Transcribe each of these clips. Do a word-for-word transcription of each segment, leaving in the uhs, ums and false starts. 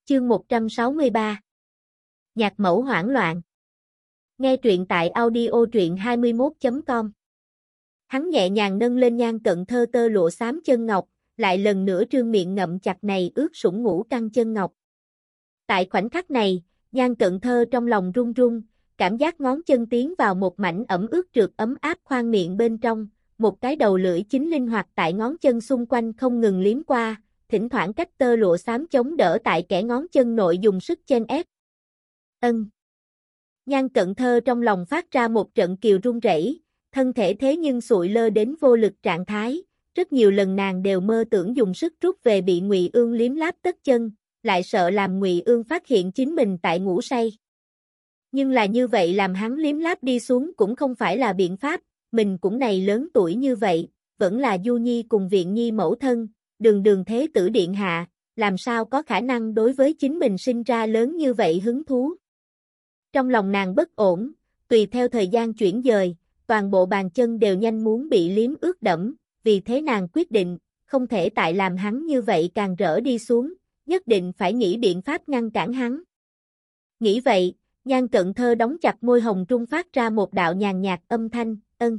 Chương một trăm sáu mươi ba. Nhạc mẫu hoảng loạn. Nghe truyện tại audio truyện hai mươi mốt chấm com. Hắn nhẹ nhàng nâng lên Nhan Cận Thơ tơ lụa xám chân ngọc, lại lần nữa trương miệng ngậm chặt này ướt sũng ngũ căng chân ngọc. Tại khoảnh khắc này, Nhan Cận Thơ trong lòng run run, cảm giác ngón chân tiến vào một mảnh ẩm ướt trượt ấm áp khoang miệng bên trong, một cái đầu lưỡi chính linh hoạt tại ngón chân xung quanh không ngừng liếm qua, thỉnh thoảng cách tơ lụa xám chống đỡ tại kẽ ngón chân nội dùng sức chen ép. Ân. Nhan Cận Thơ trong lòng phát ra một trận kiều run rẩy, thân thể thế nhưng sụi lơ đến vô lực trạng thái, rất nhiều lần nàng đều mơ tưởng dùng sức rút về bị Ngụy Ương liếm láp tất chân, lại sợ làm Ngụy Ương phát hiện chính mình tại ngủ say. Nhưng là như vậy làm hắn liếm láp đi xuống cũng không phải là biện pháp, mình cũng này lớn tuổi như vậy, vẫn là Du Nhi cùng Viện Nhi mẫu thân, đường đường thế tử điện hạ, làm sao có khả năng đối với chính mình sinh ra lớn như vậy hứng thú. Trong lòng nàng bất ổn, tùy theo thời gian chuyển dời, toàn bộ bàn chân đều nhanh muốn bị liếm ướt đẫm, vì thế nàng quyết định, không thể tại làm hắn như vậy càng rỡ đi xuống, nhất định phải nghĩ biện pháp ngăn cản hắn. Nghĩ vậy, Nhan Cận Thơ đóng chặt môi hồng trung phát ra một đạo nhàn nhạt âm thanh, ân.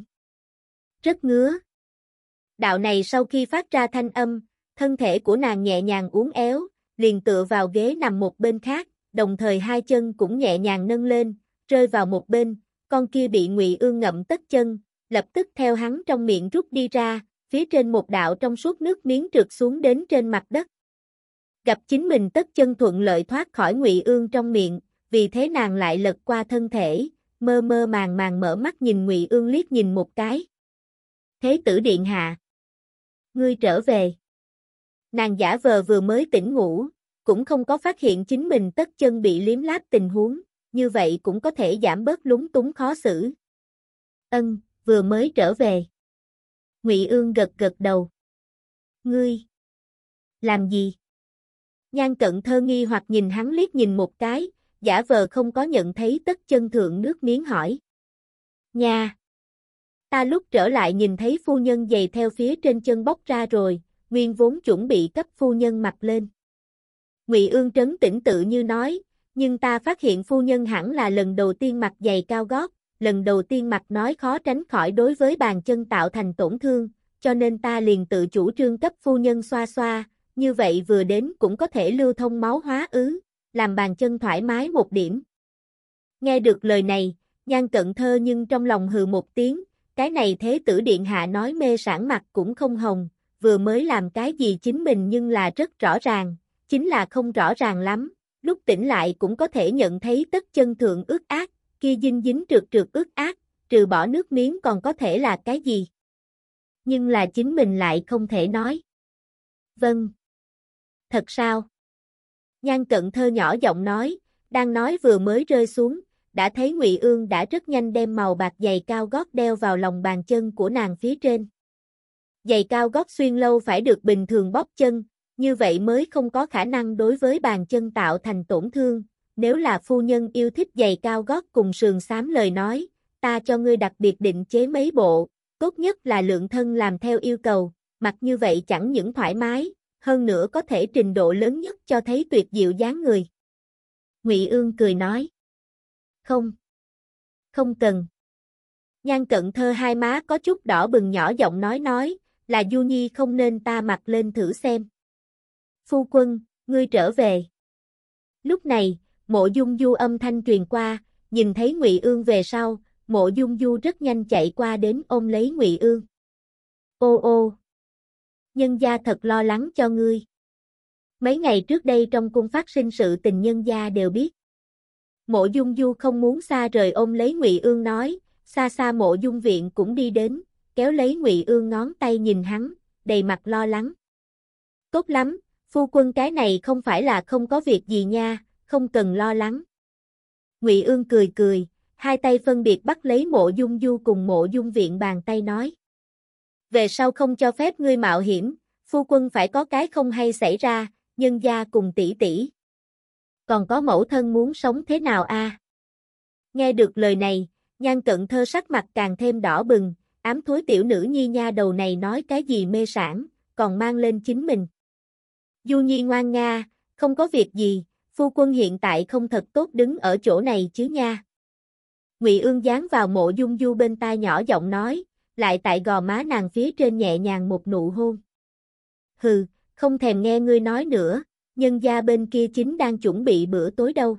Rất ngứa. Đạo này sau khi phát ra thanh âm, thân thể của nàng nhẹ nhàng uốn éo, liền tựa vào ghế nằm một bên khác, đồng thời hai chân cũng nhẹ nhàng nâng lên, rơi vào một bên, con kia bị Ngụy Ương ngậm tất chân, lập tức theo hắn trong miệng rút đi ra, phía trên một đạo trong suốt nước miếng trượt xuống đến trên mặt đất. Gặp chính mình tất chân thuận lợi thoát khỏi Ngụy Ương trong miệng, vì thế nàng lại lật qua thân thể, mơ mơ màng màng mở mắt nhìn Ngụy Ương liếc nhìn một cái. Thế tử điện hạ. Ngươi trở về. Nàng giả vờ vừa mới tỉnh ngủ, cũng không có phát hiện chính mình tất chân bị liếm láp tình huống, như vậy cũng có thể giảm bớt lúng túng khó xử. Ân, vừa mới trở về. Ngụy Ương gật gật đầu. Ngươi. Làm gì? Nhan Cận Thơ nghi hoặc nhìn hắn liếc nhìn một cái, giả vờ không có nhận thấy tất chân thượng nước miếng hỏi. Nha! Ta lúc trở lại nhìn thấy phu nhân giày theo phía trên chân bóc ra rồi, nguyên vốn chuẩn bị cấp phu nhân mặc lên. Ngụy Ương trấn tĩnh tự như nói, nhưng ta phát hiện phu nhân hẳn là lần đầu tiên mặc giày cao gót, lần đầu tiên mặc nói khó tránh khỏi đối với bàn chân tạo thành tổn thương, cho nên ta liền tự chủ trương cấp phu nhân xoa xoa, như vậy vừa đến cũng có thể lưu thông máu hóa ứ, làm bàn chân thoải mái một điểm. Nghe được lời này, Nhan Cận Thơ nhưng trong lòng hừ một tiếng, cái này thế tử điện hạ nói mê sản mặt cũng không hồng, vừa mới làm cái gì chính mình nhưng là rất rõ ràng, chính là không rõ ràng lắm, lúc tỉnh lại cũng có thể nhận thấy tất chân thượng ướt át, kia dinh dính trượt trượt ướt át, trừ bỏ nước miếng còn có thể là cái gì. Nhưng là chính mình lại không thể nói. Vâng. Thật sao? Nhan Cận Thơ nhỏ giọng nói, đang nói vừa mới rơi xuống, đã thấy Ngụy Ương đã rất nhanh đem màu bạc giày cao gót đeo vào lòng bàn chân của nàng phía trên. Giày cao gót xuyên lâu phải được bình thường bóp chân, như vậy mới không có khả năng đối với bàn chân tạo thành tổn thương. Nếu là phu nhân yêu thích giày cao gót cùng sườn xám lời nói, ta cho ngươi đặc biệt định chế mấy bộ, tốt nhất là lượng thân làm theo yêu cầu, mặc như vậy chẳng những thoải mái, hơn nữa có thể trình độ lớn nhất cho thấy tuyệt diệu dáng người. Ngụy Ương cười nói. Không. Không cần. Nhan Cận Thơ hai má có chút đỏ bừng nhỏ giọng nói nói, là Du Nhi không nên ta mặc lên thử xem. Phu quân, ngươi trở về. Lúc này, Mộ Dung Du âm thanh truyền qua, nhìn thấy Ngụy Ương về sau, Mộ Dung Du rất nhanh chạy qua đến ôm lấy Ngụy Ương. Ô ô. Nhân gia thật lo lắng cho ngươi. Mấy ngày trước đây trong cung phát sinh sự tình nhân gia đều biết. Mộ Dung Du không muốn xa rời ôm lấy Ngụy Ương nói, xa xa Mộ Dung Viện cũng đi đến, kéo lấy Ngụy Ương ngón tay nhìn hắn, đầy mặt lo lắng. Tốt lắm, phu quân cái này không phải là không có việc gì nha, không cần lo lắng. Ngụy Ương cười cười, hai tay phân biệt bắt lấy Mộ Dung Du cùng Mộ Dung Viện bàn tay nói. Về sau không cho phép ngươi mạo hiểm, phu quân phải có cái không hay xảy ra, nhân gia cùng tỷ tỷ. Còn có mẫu thân muốn sống thế nào a? À? Nghe được lời này, Nhan Cận Thơ sắc mặt càng thêm đỏ bừng, ám thối tiểu nữ nhi nha đầu này nói cái gì mê sản, còn mang lên chính mình. Du Nhi ngoan nga, không có việc gì, Phu quân hiện tại không thật tốt đứng ở chỗ này chứ nha. Ngụy Ương dán vào Mộ Dung Du bên tai nhỏ giọng nói, lại tại gò má nàng phía trên nhẹ nhàng một nụ hôn. Hừ, không thèm nghe ngươi nói nữa, nhân gia bên kia chính đang chuẩn bị bữa tối đâu.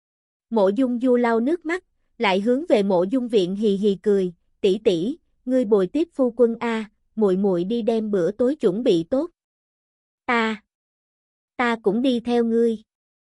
Mộ Dung Du lau nước mắt, lại hướng về Mộ Dung Viện hì hì cười, tỷ tỷ, ngươi bồi tiếp phu quân a, muội muội đi đem bữa tối chuẩn bị tốt. Ta, ta cũng đi theo ngươi.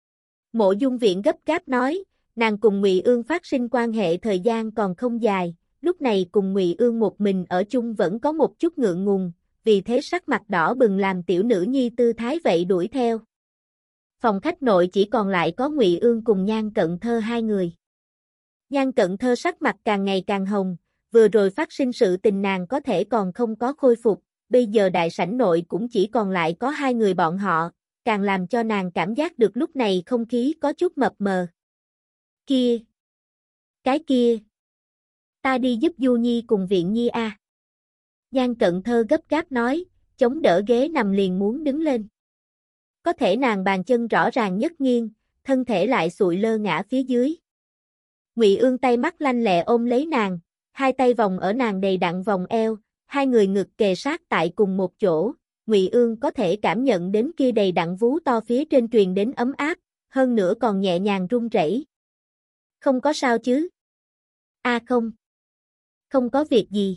Mộ Dung Viện gấp gáp nói, nàng cùng Ngụy Ương phát sinh quan hệ thời gian còn không dài, lúc này cùng Ngụy Ương một mình ở chung vẫn có một chút ngượng ngùng, vì thế sắc mặt đỏ bừng làm tiểu nữ nhi tư thái vậy đuổi theo. Phòng khách nội chỉ còn lại có Ngụy Ương cùng Nhan Cận Thơ hai người. Nhan Cận Thơ sắc mặt càng ngày càng hồng, vừa rồi phát sinh sự tình nàng có thể còn không có khôi phục, bây giờ đại sảnh nội cũng chỉ còn lại có hai người bọn họ, càng làm cho nàng cảm giác được lúc này không khí có chút mập mờ. Kia! Cái kia! Ta đi giúp Du Nhi cùng Viện Nhi a. Nhan Cận Thơ gấp gáp nói, chống đỡ ghế nằm liền muốn đứng lên. Có thể nàng bàn chân rõ ràng nhất nghiêng, thân thể lại sụi lơ ngã phía dưới. Ngụy Ương tay mắt lanh lẹ ôm lấy nàng, hai tay vòng ở nàng đầy đặn vòng eo, hai người ngực kề sát tại cùng một chỗ, Ngụy Ương có thể cảm nhận đến kia đầy đặn vú to phía trên truyền đến ấm áp, hơn nữa còn nhẹ nhàng run rẩy. Không có sao chứ? A à không. Không có việc gì.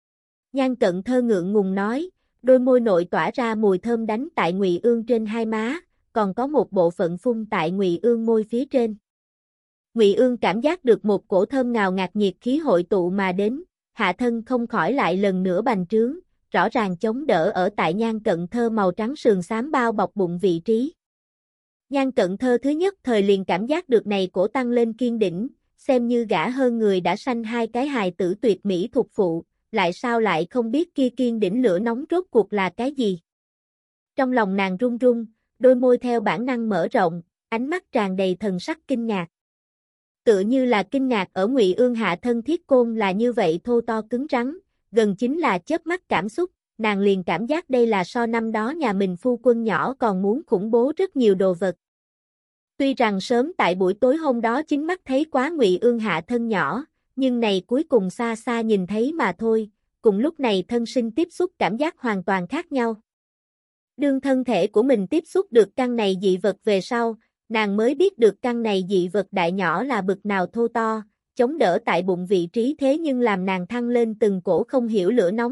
Nhan Cận Thơ ngượng ngùng nói, đôi môi nội tỏa ra mùi thơm đánh tại Ngụy Ương trên hai má, còn có một bộ phận phun tại Ngụy Ương môi phía trên. Ngụy Ương cảm giác được một cổ thơm ngào ngạt nhiệt khí hội tụ mà đến, hạ thân không khỏi lại lần nữa bành trướng, rõ ràng chống đỡ ở tại Nhan Cận Thơ màu trắng sườn xám bao bọc bụng vị trí. Nhan Cận Thơ thứ nhất thời liền cảm giác được này cổ tăng lên kiên đỉnh, xem như gả hơn người đã sanh hai cái hài tử tuyệt mỹ thuộc phụ, lại sao lại không biết kia kiên đỉnh lửa nóng rốt cuộc là cái gì. Trong lòng nàng run run, đôi môi theo bản năng mở rộng, ánh mắt tràn đầy thần sắc kinh ngạc. Tựa như là kinh ngạc ở Ngụy Ương hạ thân thiết côn là như vậy thô to cứng rắn, gần chính là chớp mắt cảm xúc, nàng liền cảm giác đây là so năm đó nhà mình phu quân nhỏ còn muốn khủng bố rất nhiều đồ vật. Tuy rằng sớm tại buổi tối hôm đó chính mắt thấy quá Ngụy Ương hạ thân nhỏ, nhưng này cuối cùng xa xa nhìn thấy mà thôi, cùng lúc này thân sinh tiếp xúc cảm giác hoàn toàn khác nhau. Đương thân thể của mình tiếp xúc được căn này dị vật về sau, nàng mới biết được căn này dị vật đại nhỏ là bực nào thô to, chống đỡ tại bụng vị trí thế nhưng làm nàng thăng lên từng cổ không hiểu lửa nóng.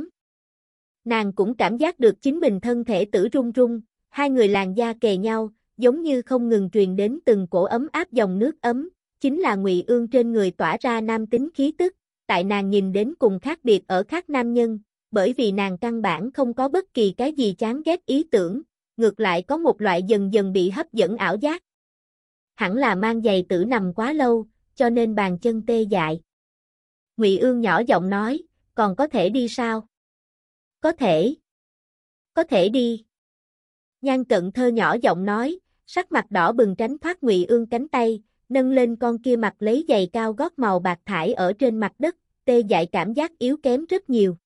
Nàng cũng cảm giác được chính mình thân thể tử run run, hai người làn da kề nhau, giống như không ngừng truyền đến từng cổ ấm áp dòng nước ấm, chính là Ngụy Ương trên người tỏa ra nam tính khí tức, tại nàng nhìn đến cùng khác biệt ở khác nam nhân, bởi vì nàng căn bản không có bất kỳ cái gì chán ghét ý tưởng, ngược lại có một loại dần dần bị hấp dẫn ảo giác. Hẳn là mang giày tử nằm quá lâu, cho nên bàn chân tê dại. Ngụy Ương nhỏ giọng nói, còn có thể đi sao? Có thể. Có thể đi. Nhan Cận Thơ nhỏ giọng nói, sắc mặt đỏ bừng tránh thoát Ngụy Ương cánh tay, nâng lên con kia mặt lấy giày cao gót màu bạc thải ở trên mặt đất, tê dại cảm giác yếu kém rất nhiều.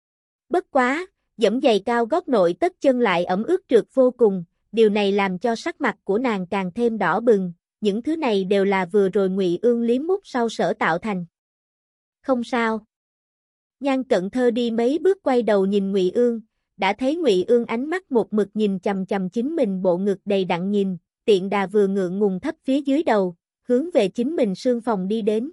Bất quá, giẫm giày cao gót nội tất chân lại ẩm ướt trượt vô cùng, điều này làm cho sắc mặt của nàng càng thêm đỏ bừng, những thứ này đều là vừa rồi Ngụy Ương liếm mút sau sở tạo thành. Không sao. Nhan Cận Thơ đi mấy bước quay đầu nhìn Ngụy Ương, đã thấy Ngụy Ương ánh mắt một mực nhìn chằm chằm chính mình bộ ngực đầy đặn nhìn, tiện đà vừa ngượng ngùng thấp phía dưới đầu, hướng về chính mình sương phòng đi đến.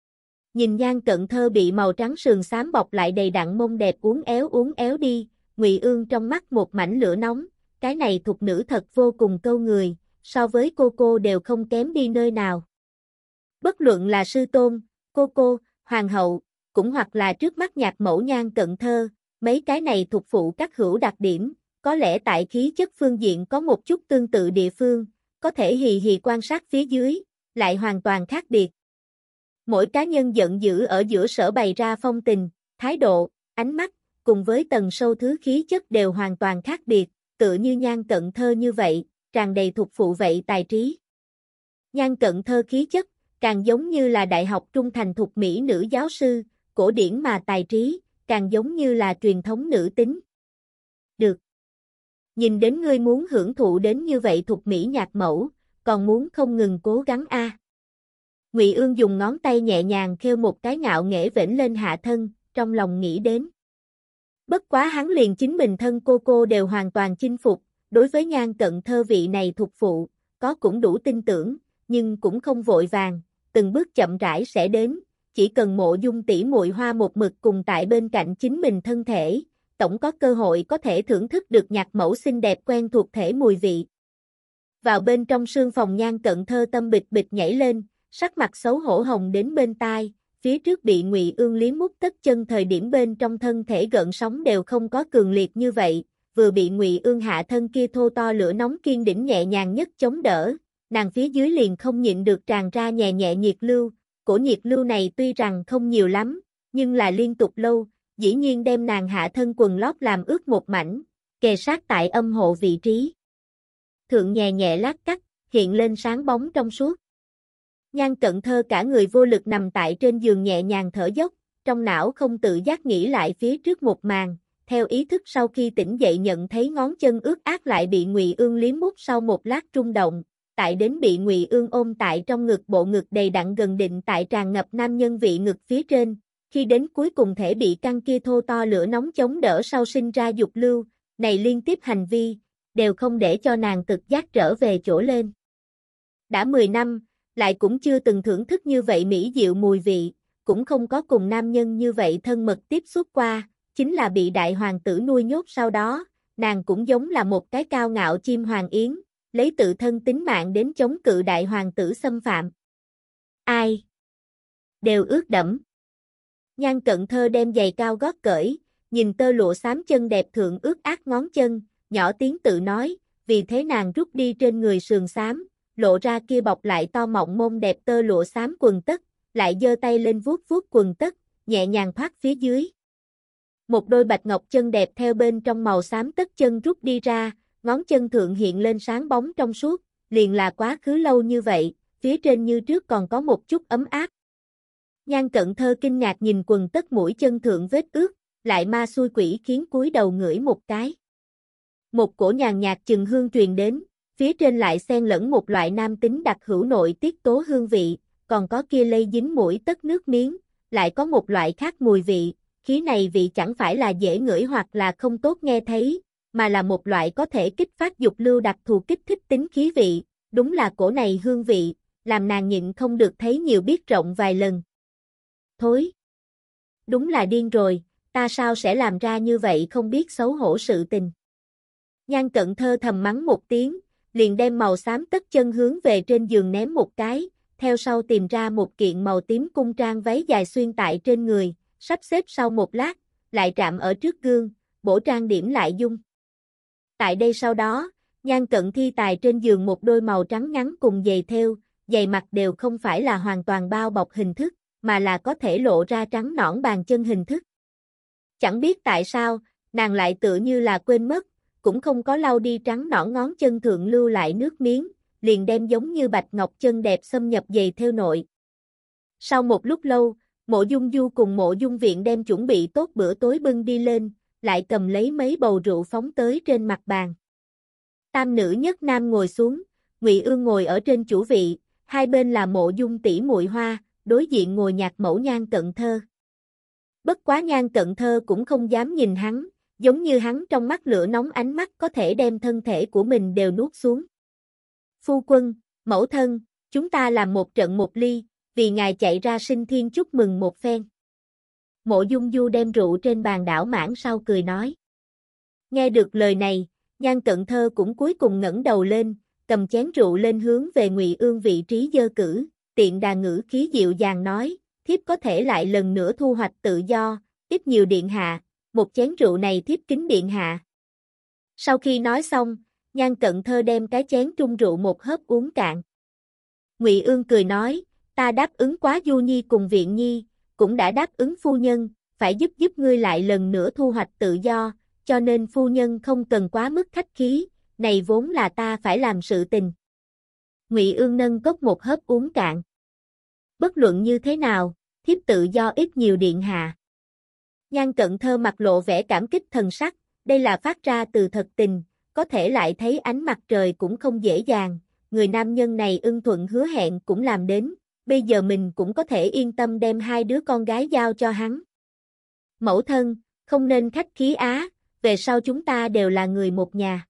Nhìn Nhan Cận Thơ bị màu trắng sườn xám bọc lại đầy đặn mông đẹp uốn éo uốn éo đi, Ngụy Ương trong mắt một mảnh lửa nóng, cái này thục nữ thật vô cùng câu người, so với cô cô đều không kém đi nơi nào. Bất luận là sư tôn, cô cô, hoàng hậu, cũng hoặc là trước mắt nhạc mẫu Nhan Cận Thơ, mấy cái này thuộc phụ các hữu đặc điểm, có lẽ tại khí chất phương diện có một chút tương tự địa phương, có thể hì hì quan sát phía dưới, lại hoàn toàn khác biệt. Mỗi cá nhân giận dữ ở giữa sở bày ra phong tình, thái độ, ánh mắt, cùng với tầng sâu thứ khí chất đều hoàn toàn khác biệt, tựa như Nhan Cận Thơ như vậy, tràn đầy thuộc phụ vậy tài trí. Nhan Cận Thơ khí chất, càng giống như là đại học trung thành thục mỹ nữ giáo sư, cổ điển mà tài trí, càng giống như là truyền thống nữ tính. Được. Nhìn đến ngươi muốn hưởng thụ đến như vậy thục mỹ nhạc mẫu, còn muốn không ngừng cố gắng a. À. Ngụy Ương dùng ngón tay nhẹ nhàng khêu một cái ngạo nghễ vểnh lên hạ thân, trong lòng nghĩ đến. Bất quá hắn liền chính mình thân cô cô đều hoàn toàn chinh phục, đối với Nhan Cận Thơ vị này thuộc phụ, có cũng đủ tin tưởng, nhưng cũng không vội vàng, từng bước chậm rãi sẽ đến, chỉ cần Mộ Dung tỷ muội hoa một mực cùng tại bên cạnh chính mình thân thể, tổng có cơ hội có thể thưởng thức được nhạc mẫu xinh đẹp quen thuộc thể mùi vị. Vào bên trong sương phòng Nhan Cận Thơ tâm bịch bịch nhảy lên, sắc mặt xấu hổ hồng đến bên tai, phía trước bị Ngụy Ương liếm mút tất chân thời điểm bên trong thân thể gợn sóng đều không có cường liệt như vậy, vừa bị Ngụy Ương hạ thân kia thô to lửa nóng kiên đỉnh nhẹ nhàng nhất chống đỡ, nàng phía dưới liền không nhịn được tràn ra nhẹ nhẹ nhiệt lưu, cổ nhiệt lưu này tuy rằng không nhiều lắm, nhưng là liên tục lâu, dĩ nhiên đem nàng hạ thân quần lót làm ướt một mảnh, kề sát tại âm hộ vị trí. Thượng nhẹ nhẹ lát cắt, hiện lên sáng bóng trong suốt. Nhan Cận Thơ cả người vô lực nằm tại trên giường nhẹ nhàng thở dốc, trong não không tự giác nghĩ lại phía trước một màn, theo ý thức sau khi tỉnh dậy nhận thấy ngón chân ướt át lại bị Ngụy Ương liếm mút sau một lát rung động, tại đến bị Ngụy Ương ôm tại trong ngực, bộ ngực đầy đặn gần định tại tràn ngập nam nhân vị ngực phía trên, khi đến cuối cùng thể bị căng kia thô to lửa nóng chống đỡ sau sinh ra dục lưu, này liên tiếp hành vi, đều không để cho nàng tự giác trở về chỗ lên. Đã mười năm, lại cũng chưa từng thưởng thức như vậy mỹ diệu mùi vị, cũng không có cùng nam nhân như vậy thân mật tiếp xúc qua, chính là bị đại hoàng tử nuôi nhốt sau đó, nàng cũng giống là một cái cao ngạo chim hoàng yến, lấy tự thân tính mạng đến chống cự đại hoàng tử xâm phạm. Ai? Đều ướt đẫm. Nhan Cận Thơ đem giày cao gót cởi, nhìn tơ lụa xám chân đẹp thượng ướt át ngón chân, nhỏ tiếng tự nói, vì thế nàng rút đi trên người sườn xám, lộ ra kia bọc lại to mọng mông đẹp tơ lụa xám quần tất, lại giơ tay lên vuốt vuốt quần tất, nhẹ nhàng thoát phía dưới. Một đôi bạch ngọc chân đẹp theo bên trong màu xám tất chân rút đi ra, ngón chân thượng hiện lên sáng bóng trong suốt, liền là quá khứ lâu như vậy, phía trên như trước còn có một chút ấm áp. Nhan Cận Thơ kinh ngạc nhìn quần tất mũi chân thượng vết ướt, lại ma xui quỷ khiến cúi đầu ngửi một cái. Một cổ nhàn nhạt chừng hương truyền đến, phía trên lại xen lẫn một loại nam tính đặc hữu nội tiết tố hương vị, còn có kia lây dính mũi tất nước miếng, lại có một loại khác mùi vị, khí này vị chẳng phải là dễ ngửi hoặc là không tốt nghe thấy, mà là một loại có thể kích phát dục lưu đặc thù kích thích tính khí vị, đúng là cổ này hương vị, làm nàng nhịn không được thấy nhiều biết rộng vài lần. Thối! Đúng là điên rồi, ta sao sẽ làm ra như vậy không biết xấu hổ sự tình. Nhan Cận Thơ thầm mắng một tiếng, liền đem màu xám tất chân hướng về trên giường ném một cái, theo sau tìm ra một kiện màu tím cung trang váy dài xuyên tại trên người, sắp xếp sau một lát, lại chạm ở trước gương, bổ trang điểm lại dung. Tại đây sau đó, Nhan Cận thi tài trên giường một đôi màu trắng ngắn cùng giày thêu, giày mặt đều không phải là hoàn toàn bao bọc hình thức, mà là có thể lộ ra trắng nõn bàn chân hình thức. Chẳng biết tại sao, nàng lại tựa như là quên mất, cũng không có lau đi trắng nõn ngón chân thượng lưu lại nước miếng, liền đem giống như bạch ngọc chân đẹp xâm nhập giày theo nội. Sau một lúc lâu, Mộ Dung Du cùng Mộ Dung Viện đem chuẩn bị tốt bữa tối bưng đi lên, lại cầm lấy mấy bầu rượu phóng tới trên mặt bàn. Tam nữ nhất nam ngồi xuống, Ngụy Ương ngồi ở trên chủ vị, hai bên là Mộ Dung tỷ muội hoa, đối diện ngồi nhạc mẫu Nhan Cận Thơ. Bất quá Nhan Cận Thơ cũng không dám nhìn hắn, giống như hắn trong mắt lửa nóng ánh mắt có thể đem thân thể của mình đều nuốt xuống. Phu quân, mẫu thân, chúng ta làm một trận một ly, vì ngài chạy ra sinh thiên chúc mừng một phen. Mộ Dung Du đem rượu trên bàn đảo mãn sau cười nói. Nghe được lời này, Nhan Cận Thơ cũng cuối cùng ngẩng đầu lên, cầm chén rượu lên hướng về Ngụy Ương vị trí giơ cử, tiện đà ngữ khí dịu dàng nói, thiếp có thể lại lần nữa thu hoạch tự do, ít nhiều điện hạ, một chén rượu này thiếp kính điện hạ. Sau khi nói xong, Nhan Cận Thơ đem cái chén trung rượu một hớp uống cạn. Ngụy Ương cười nói, ta đáp ứng quá Du Nhi cùng Viện Nhi, cũng đã đáp ứng phu nhân, phải giúp giúp ngươi lại lần nữa thu hoạch tự do, cho nên phu nhân không cần quá mức khách khí, này vốn là ta phải làm sự tình. Ngụy Ương nâng cốc một hớp uống cạn. Bất luận như thế nào, thiếp tự do ít nhiều điện hạ. Nhan Cận Thơ mặt lộ vẻ cảm kích thần sắc, đây là phát ra từ thật tình, có thể lại thấy ánh mặt trời cũng không dễ dàng, người nam nhân này ưng thuận hứa hẹn cũng làm đến, bây giờ mình cũng có thể yên tâm đem hai đứa con gái giao cho hắn. Mẫu thân, không nên khách khí á, về sau chúng ta đều là người một nhà.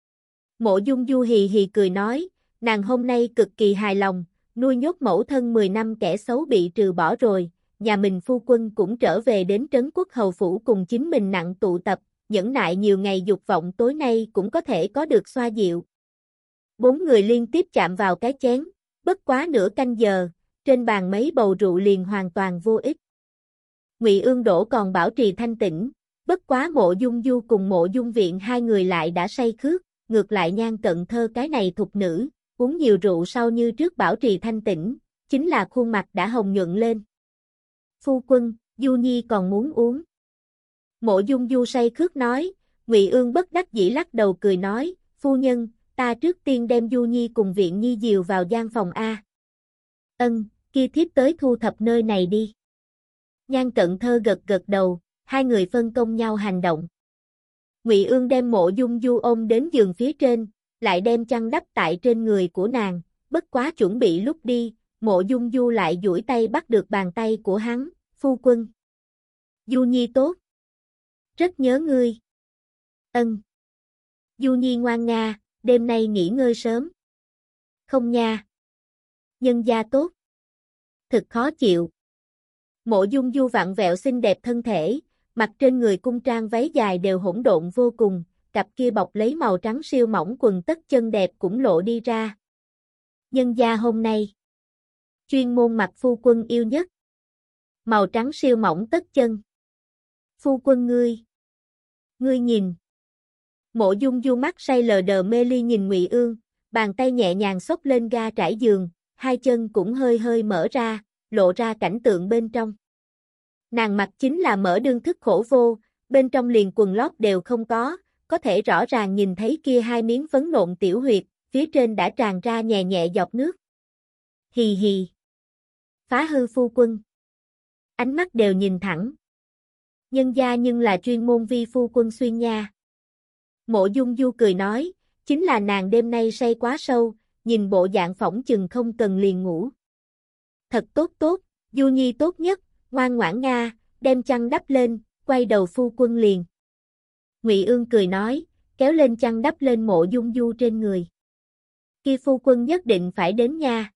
Mộ Dung Du hì hì cười nói, nàng hôm nay cực kỳ hài lòng, nuôi nhốt mẫu thân mười năm kẻ xấu bị trừ bỏ rồi, nhà mình phu quân cũng trở về đến Trấn Quốc Hầu Phủ cùng chính mình nặng tụ tập, nhẫn nại nhiều ngày dục vọng tối nay cũng có thể có được xoa dịu. Bốn người liên tiếp chạm vào cái chén, bất quá nửa canh giờ, trên bàn mấy bầu rượu liền hoàn toàn vô ích. Ngụy Ương Đỗ còn bảo trì thanh tĩnh, bất quá Mộ Dung Du cùng Mộ Dung Viện hai người lại đã say khước, ngược lại Nhan Cận Thơ cái này thục nữ, uống nhiều rượu sau như trước bảo trì thanh tĩnh, chính là khuôn mặt đã hồng nhuận lên. Phu quân, Du Nhi còn muốn uống. Mộ Dung Du say khước nói, Ngụy Ương bất đắc dĩ lắc đầu cười nói, phu nhân, ta trước tiên đem Du Nhi cùng Viện Nhi dìu vào gian phòng A. Ân, kia thiếp tới thu thập nơi này đi. Nhan Cận Thơ gật gật đầu, hai người phân công nhau hành động. Ngụy Ương đem Mộ Dung Du ôm đến giường phía trên, lại đem chăn đắp tại trên người của nàng, bất quá chuẩn bị lúc đi, Mộ Dung Du lại duỗi tay bắt được bàn tay của hắn, phu quân. Du Nhi tốt. Rất nhớ ngươi. Ân. Du Nhi ngoan nga, đêm nay nghỉ ngơi sớm. Không nha. Nhân gia tốt. Thực khó chịu. Mộ Dung Du vặn vẹo xinh đẹp thân thể, mặt trên người cung trang váy dài đều hỗn độn vô cùng, cặp kia bọc lấy màu trắng siêu mỏng quần tất chân đẹp cũng lộ đi ra. Nhân gia hôm nay, chuyên môn mặc phu quân yêu nhất. Màu trắng siêu mỏng tất chân. Phu quân ngươi. Ngươi nhìn. Mộ Dung Du mắt say lờ đờ mê ly nhìn Ngụy Ương, bàn tay nhẹ nhàng xốc lên ga trải giường, hai chân cũng hơi hơi mở ra, lộ ra cảnh tượng bên trong. Nàng mặc chính là mỡ đương thức khổ vô, bên trong liền quần lót đều không có, có thể rõ ràng nhìn thấy kia hai miếng phấn nộn tiểu huyệt, phía trên đã tràn ra nhẹ nhẹ giọt nước. Hì hì. Phá hư phu quân. Ánh mắt đều nhìn thẳng. Nhân gia nhưng là chuyên môn vi phu quân xuyên nha. Mộ Dung Du cười nói, chính là nàng đêm nay say quá sâu, nhìn bộ dạng phỏng chừng không cần liền ngủ. Thật tốt tốt, Du Nhi tốt nhất, ngoan ngoãn nga, đem chăn đắp lên, quay đầu phu quân liền. Ngụy Ương cười nói, kéo lên chăn đắp lên Mộ Dung Du trên người. Kia phu quân nhất định phải đến nha.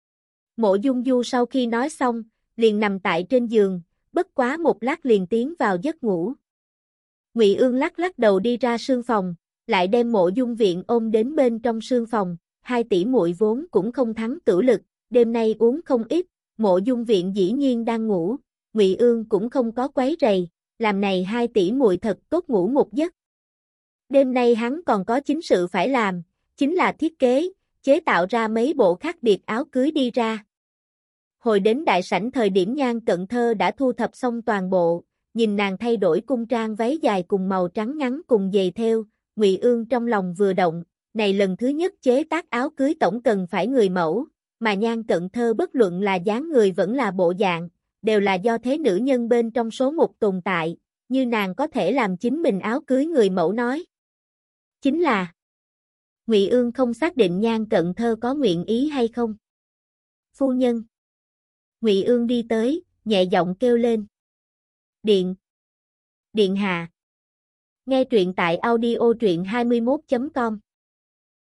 Mộ Dung Du sau khi nói xong, liền nằm tại trên giường, bất quá một lát liền tiến vào giấc ngủ. Ngụy Ương lắc lắc đầu đi ra sương phòng, lại đem Mộ Dung Viện ôm đến bên trong sương phòng, hai tỷ muội vốn cũng không thắng tử lực, đêm nay uống không ít, Mộ Dung Viện dĩ nhiên đang ngủ, Ngụy Ương cũng không có quấy rầy, làm này hai tỷ muội thật tốt ngủ một giấc. Đêm nay hắn còn có chính sự phải làm, chính là thiết kế, chế tạo ra mấy bộ khác biệt áo cưới đi ra. Hồi đến đại sảnh thời điểm Nhan Cận Thơ đã thu thập xong toàn bộ, nhìn nàng thay đổi cung trang váy dài cùng màu trắng ngắn cùng giày thêu, Ngụy Ương trong lòng vừa động, này lần thứ nhất chế tác áo cưới tổng cần phải người mẫu, mà Nhan Cận Thơ bất luận là dáng người vẫn là bộ dạng, đều là do thế nữ nhân bên trong số một tồn tại, như nàng có thể làm chính mình áo cưới người mẫu nói. Chính là Ngụy Ương không xác định Nhan Cận Thơ có nguyện ý hay không. Phu nhân. Ngụy Ương đi tới, nhẹ giọng kêu lên. Điện. Điện hạ. Nghe truyện tại audio truyện hai mươi mốt chấm com